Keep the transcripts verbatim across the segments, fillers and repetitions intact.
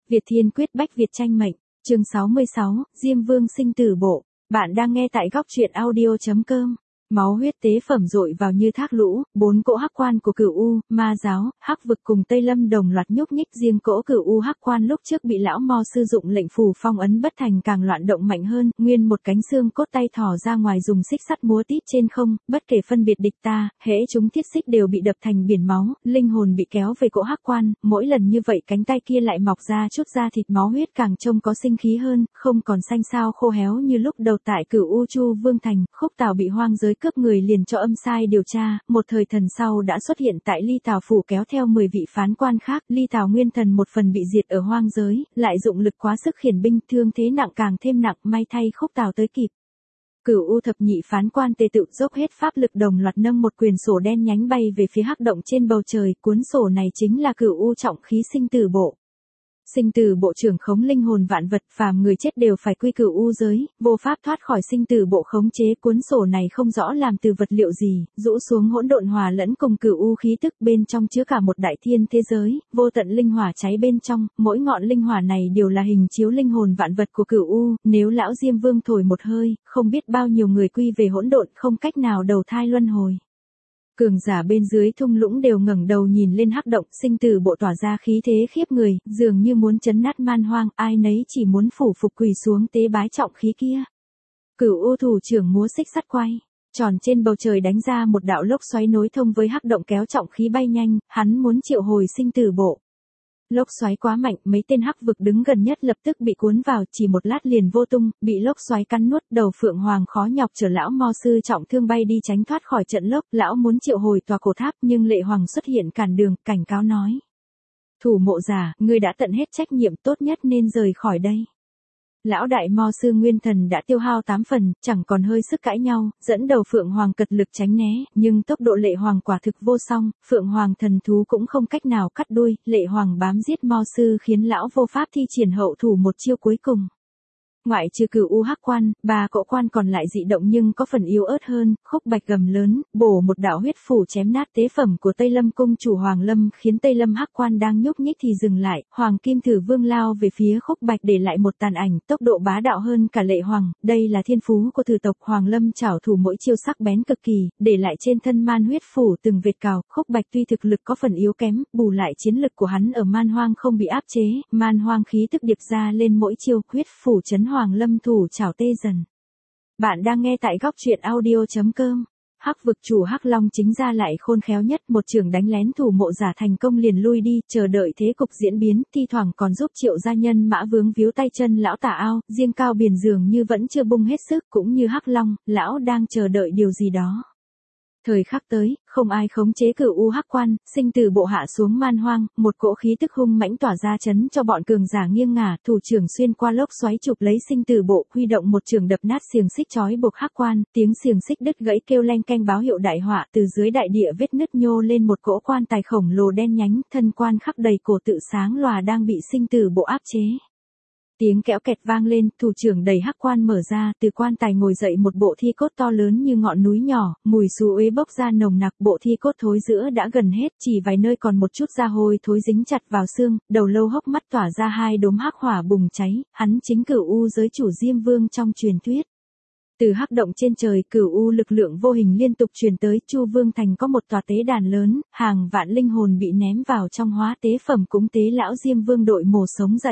Việt Thiên Quyết Bách Việt tranh mệnh, chương sáu mươi sáu, Diêm Vương sinh tử bộ. Bạn đang nghe tại góc truyện audio chấm com. Máu huyết tế phẩm dội vào như thác lũ, bốn cỗ hắc quan của Cửu U, Ma giáo, Hắc vực cùng Tây Lâm đồng loạt nhúc nhích, riêng cỗ Cửu U hắc quan lúc trước bị lão Mo sử dụng lệnh phù phong ấn bất thành càng loạn động mạnh hơn, nguyên một cánh xương cốt tay thò ra ngoài dùng xích sắt múa tít trên không, bất kể phân biệt địch ta, hễ chúng thiết xích đều bị đập thành biển máu, linh hồn bị kéo về cỗ hắc quan, mỗi lần như vậy cánh tay kia lại mọc ra chút da thịt máu huyết càng trông có sinh khí hơn, không còn xanh xao khô héo như lúc đầu tại Cửu U Chu Vương thành. Khúc Tào bị hoang giới cướp người liền cho âm sai điều tra, một thời thần sau đã xuất hiện tại Ly Tào phủ kéo theo mười vị phán quan khác, Ly Tào nguyên thần một phần bị diệt ở hoang giới, lại dụng lực quá sức khiển binh, thương thế nặng càng thêm nặng, may thay Khúc Tào tới kịp. Cửu U thập nhị phán quan tề tự dốc hết pháp lực đồng loạt nâng một quyền sổ đen nhánh bay về phía hắc động trên bầu trời, cuốn sổ này chính là Cửu U trọng khí sinh tử bộ. Sinh tử bộ trưởng khống linh hồn vạn vật, phàm người chết đều phải quy Cửu U giới, vô pháp thoát khỏi sinh tử bộ khống chế. Cuốn sổ này không rõ làm từ vật liệu gì, rũ xuống hỗn độn hòa lẫn cùng Cửu U khí tức, bên trong chứa cả một đại thiên thế giới, vô tận linh hỏa cháy bên trong, mỗi ngọn linh hỏa này đều là hình chiếu linh hồn vạn vật của Cửu U, nếu lão Diêm Vương thổi một hơi, không biết bao nhiêu người quy về hỗn độn, không cách nào đầu thai luân hồi. Cường giả bên dưới thung lũng đều ngẩng đầu nhìn lên hắc động, sinh tử bộ tỏa ra khí thế khiếp người, dường như muốn chấn nát man hoang, ai nấy chỉ muốn phủ phục quỳ xuống tế bái trọng khí kia. Cửu U thủ trưởng múa xích sắt quay tròn trên bầu trời đánh ra một đạo lốc xoáy nối thông với hắc động kéo trọng khí bay nhanh, hắn muốn triệu hồi sinh tử bộ. Lốc xoáy quá mạnh, mấy tên hắc vực đứng gần nhất lập tức bị cuốn vào, chỉ một lát liền vô tung, bị lốc xoáy cắn nuốt. Đầu Phượng Hoàng khó nhọc chở lão Mo sư trọng thương bay đi tránh thoát khỏi trận lốc, lão muốn triệu hồi tòa cổ tháp nhưng Lệ Hoàng xuất hiện cản đường, cảnh cáo nói: "Thủ mộ giả, ngươi đã tận hết trách nhiệm, tốt nhất nên rời khỏi đây." Lão đại Mo sư nguyên thần đã tiêu hao tám phần, chẳng còn hơi sức cãi nhau, dẫn đầu Phượng Hoàng cật lực tránh né, nhưng tốc độ Lệ Hoàng quả thực vô song, Phượng Hoàng thần thú cũng không cách nào cắt đuôi, Lệ Hoàng bám giết Mo sư khiến lão vô pháp thi triển hậu thủ một chiêu cuối cùng. Ngoại trừ Cửu U hắc quan, ba cỗ quan còn lại dị động nhưng có phần yếu ớt hơn, Khúc Bạch gầm lớn, bổ một đạo huyết phủ chém nát tế phẩm của Tây Lâm cung chủ Hoàng Lâm, khiến Tây Lâm hắc quan đang nhúc nhích thì dừng lại, Hoàng Kim Thử Vương lao về phía Khúc Bạch để lại một tàn ảnh, tốc độ bá đạo hơn cả Lệ Hoàng, đây là thiên phú của Thử tộc. Hoàng Lâm trảo thủ mỗi chiêu sắc bén cực kỳ, để lại trên thân man huyết phủ từng vệt cào. Khúc Bạch tuy thực lực có phần yếu kém, bù lại chiến lực của hắn ở man hoang không bị áp chế, man hoang khí tức điệp ra lên mỗi chiêu, huyết phủ chấn Hoàng Lâm thủ chảo tê dần. Bạn đang nghe tại góc truyện audio chấm com. Hắc vực chủ Hắc Long chính ra lại khôn khéo nhất, một trường đánh lén thủ mộ giả thành công liền lui đi, chờ đợi thế cục diễn biến, thi thoảng còn giúp Triệu gia nhân mã vướng víu tay chân lão tả ao, riêng Cao Biển dường như vẫn chưa bung hết sức, cũng như Hắc Long, lão đang chờ đợi điều gì đó. Thời khắc tới, không ai khống chế Cửu U hắc quan, sinh tử bộ hạ xuống man hoang, một cỗ khí tức hung mãnh tỏa ra chấn cho bọn cường giả nghiêng ngả, thủ trưởng xuyên qua lốc xoáy chụp lấy sinh tử bộ, huy động một trường đập nát xiềng xích trói buộc hắc quan, tiếng xiềng xích đứt gãy kêu leng keng báo hiệu đại họa, từ dưới đại địa vết nứt nhô lên một cỗ quan tài khổng lồ đen nhánh, thân quan khắc đầy cổ tự sáng lòa đang bị sinh tử bộ áp chế. Tiếng kẽo kẹt vang lên, thủ trưởng đẩy hắc quan mở ra, từ quan tài ngồi dậy một bộ thi cốt to lớn như ngọn núi nhỏ, mùi xú uế bốc ra nồng nặc, bộ thi cốt thối rữa đã gần hết, chỉ vài nơi còn một chút da hôi thối dính chặt vào xương, đầu lâu hốc mắt tỏa ra hai đốm hắc hỏa bùng cháy, hắn chính Cửu U giới chủ Diêm Vương trong truyền thuyết. Từ hắc động trên trời, Cửu U lực lượng vô hình liên tục truyền tới, Chu Vương thành có một tòa tế đàn lớn, hàng vạn linh hồn bị ném vào trong hóa tế phẩm cúng tế lão Diêm Vương đội mồ sống dậy.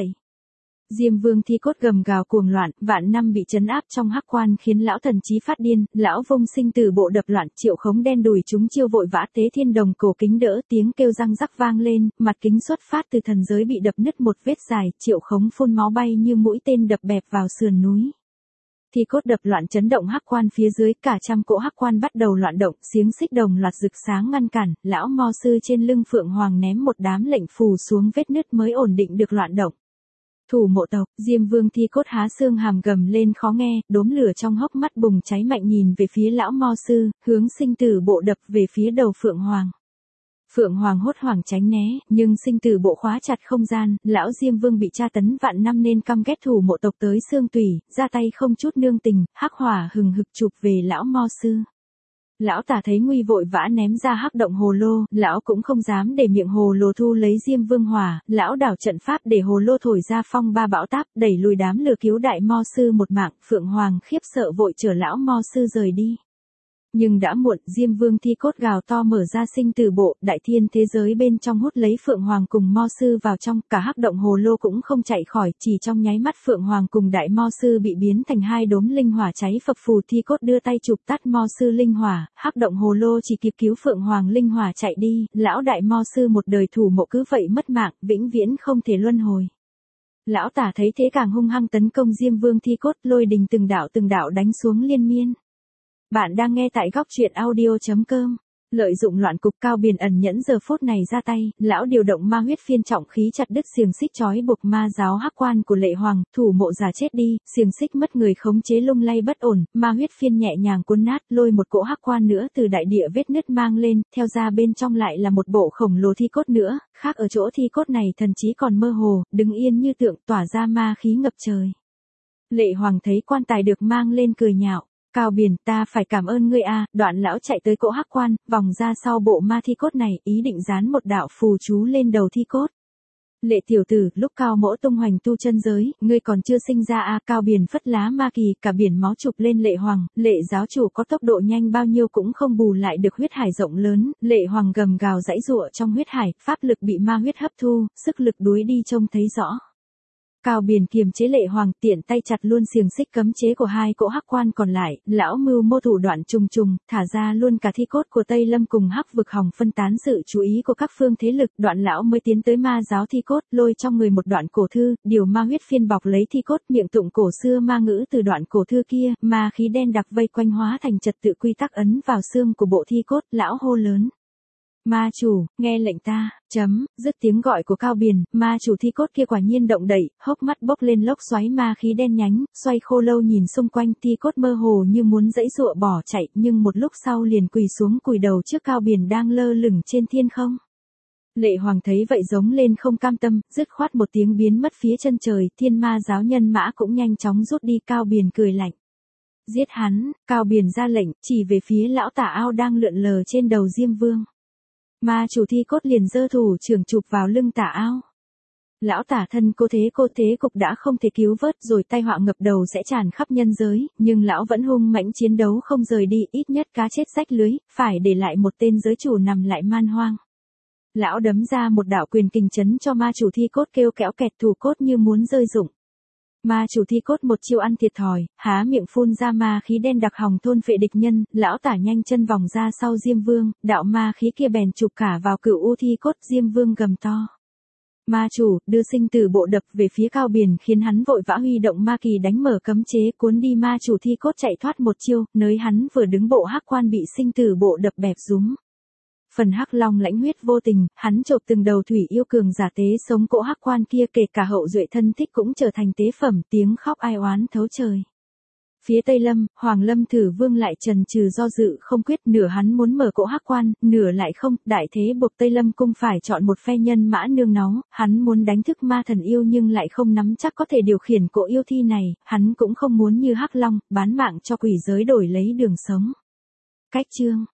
Diêm Vương thi cốt gầm gào cuồng loạn, vạn năm bị trấn áp trong hắc quan khiến lão thần trí phát điên, lão vung sinh tử bộ đập loạn, Triệu Khống đen đùi chúng chiêu vội vã tế thiên đồng cổ kính đỡ, tiếng kêu răng rắc vang lên, mặt kính xuất phát từ thần giới bị đập nứt một vết dài, Triệu Khống phun máu bay như mũi tên đập bẹp vào sườn núi. Thi cốt đập loạn chấn động hắc quan phía dưới, cả trăm cỗ hắc quan bắt đầu loạn động, xiềng xích đồng loạt rực sáng ngăn cản, lão Mo sư trên lưng Phượng Hoàng ném một đám lệnh phù xuống vết nứt mới ổn định được loạn động. Thủ mộ tộc, Diêm Vương thi cốt há xương hàm gầm lên khó nghe, đốm lửa trong hốc mắt bùng cháy mạnh nhìn về phía lão Mo sư, hướng sinh tử bộ đập về phía đầu Phượng Hoàng. Phượng Hoàng hốt hoảng tránh né, nhưng sinh tử bộ khóa chặt không gian, lão Diêm Vương bị tra tấn vạn năm nên căm ghét thủ mộ tộc tới xương tủy, ra tay không chút nương tình, hắc hỏa hừng hực chụp về lão Mo sư. Lão tả thấy nguy vội vã ném ra hắc động hồ lô, lão cũng không dám để miệng hồ lô thu lấy Diêm Vương hỏa, lão đảo trận pháp để hồ lô thổi ra phong ba bão táp, đẩy lùi đám lừa cứu đại mo sư một mạng, Phượng Hoàng khiếp sợ vội chở lão mo sư rời đi. Nhưng đã muộn, Diêm Vương thi cốt gào to mở ra sinh tử bộ, đại thiên thế giới bên trong hút lấy Phượng Hoàng cùng Mo Sư vào trong, cả hắc động hồ lô cũng không chạy khỏi, chỉ trong nháy mắt Phượng Hoàng cùng đại Mo Sư bị biến thành hai đốm linh hỏa cháy phập phù, thi cốt đưa tay chụp tắt Mo Sư linh hỏa, hắc động hồ lô chỉ kịp cứu Phượng Hoàng linh hỏa chạy đi, lão đại Mo Sư một đời thủ mộ cứ vậy mất mạng, vĩnh viễn không thể luân hồi. Lão tả thấy thế càng hung hăng tấn công Diêm Vương thi cốt, lôi đình từng đạo từng đạo đánh xuống liên miên. Bạn đang nghe tại góc truyện audio.com. Lợi dụng loạn cục Cao Biền ẩn nhẫn giờ phút này ra tay, lão điều động ma huyết phiên trọng khí chặt đứt xiềng xích trói buộc ma giáo hắc quan của Lệ Hoàng, thủ mộ giả chết đi, xiềng xích mất người khống chế lung lay bất ổn, ma huyết phiên nhẹ nhàng cuốn nát, lôi một cỗ hắc quan nữa từ đại địa vết nứt mang lên, theo ra bên trong lại là một bộ khổng lồ thi cốt nữa, khác ở chỗ thi cốt này thần trí còn mơ hồ, đứng yên như tượng tỏa ra ma khí ngập trời. Lệ Hoàng thấy quan tài được mang lên cười nhạo. Cao Biền, ta phải cảm ơn ngươi a. Đoạn lão chạy tới cỗ hắc quan, vòng ra sau bộ ma thi cốt này, ý định dán một đạo phù chú lên đầu thi cốt. Lệ tiểu tử, lúc Cao Mỗ tung hoành tu chân giới, ngươi còn chưa sinh ra a. Cao Biền phất lá ma kỳ, cả biển máu chụp lên Lệ Hoàng, Lệ giáo chủ có tốc độ nhanh bao nhiêu cũng không bù lại được huyết hải rộng lớn, Lệ Hoàng gầm gào giãy giụa trong huyết hải, pháp lực bị ma huyết hấp thu, sức lực đuối đi trông thấy rõ. Cao Biền kiềm chế Lệ Hoàng, tiện tay chặt luôn xiềng xích cấm chế của hai cỗ hắc quan còn lại, lão mưu mô thủ đoạn trùng trùng, thả ra luôn cả thi cốt của Tây Lâm cùng hắc vực hòng phân tán sự chú ý của các phương thế lực, đoạn lão mới tiến tới ma giáo thi cốt, lôi trong người một đoạn cổ thư, điều ma huyết phiên bọc lấy thi cốt, miệng tụng cổ xưa ma ngữ từ đoạn cổ thư kia, ma khí đen đặc vây quanh hóa thành trật tự quy tắc ấn vào xương của bộ thi cốt, lão hô lớn. Ma chủ, nghe lệnh ta, chấm, dứt tiếng gọi của Cao Biền, ma chủ thi cốt kia quả nhiên động đậy, hốc mắt bốc lên lốc xoáy ma khí đen nhánh, xoay khô lâu nhìn xung quanh, thi cốt mơ hồ như muốn giãy giụa bỏ chạy, nhưng một lúc sau liền quỳ xuống cúi đầu trước Cao Biền đang lơ lửng trên thiên không. Lệ Hoàng thấy vậy giống lên không cam tâm, dứt khoát một tiếng biến mất phía chân trời, thiên ma giáo nhân mã cũng nhanh chóng rút đi. Cao Biền cười lạnh. Giết hắn, Cao Biền ra lệnh, chỉ về phía lão tả ao đang lượn lờ trên đầu Diêm Vương. Ma chủ thi cốt liền giơ thủ trưởng chụp vào lưng tả ao. Lão tả thân cô thế cô thế cục đã không thể cứu vớt rồi, tai họa ngập đầu sẽ tràn khắp nhân giới, nhưng lão vẫn hung mãnh chiến đấu không rời đi, ít nhất cá chết rách lưới, phải để lại một tên giới chủ nằm lại man hoang. Lão đấm ra một đạo quyền kình chấn cho ma chủ thi cốt kêu kéo kẹt, thủ cốt như muốn rơi rụng. Ma chủ thi cốt một chiêu ăn thiệt thòi, há miệng phun ra ma khí đen đặc hòng thôn phệ địch nhân, lão tả nhanh chân vòng ra sau Diêm Vương, đạo ma khí kia bèn chụp cả vào cửu u thi cốt. Diêm Vương gầm to. Ma chủ, đưa sinh tử bộ đập về phía Cao Biền, khiến hắn vội vã huy động ma kỳ đánh mở cấm chế cuốn đi ma chủ thi cốt chạy thoát một chiêu, nơi hắn vừa đứng bộ hắc quan bị sinh tử bộ đập bẹp rúm. Phần hắc long lãnh huyết vô tình, hắn chộp từng đầu thủy yêu cường giả tế sống cỗ hắc quan kia, kể cả hậu duệ thân thích cũng trở thành tế phẩm, tiếng khóc ai oán thấu trời. Phía Tây Lâm, Hoàng Lâm Thử Vương lại trần trừ do dự không quyết, nửa hắn muốn mở cỗ hắc quan, nửa lại không, đại thế buộc Tây Lâm cung phải chọn một phe nhân mã nương náu, hắn muốn đánh thức ma thần yêu nhưng lại không nắm chắc có thể điều khiển cỗ yêu thi này, hắn cũng không muốn như hắc long, bán mạng cho quỷ giới đổi lấy đường sống. Cách chương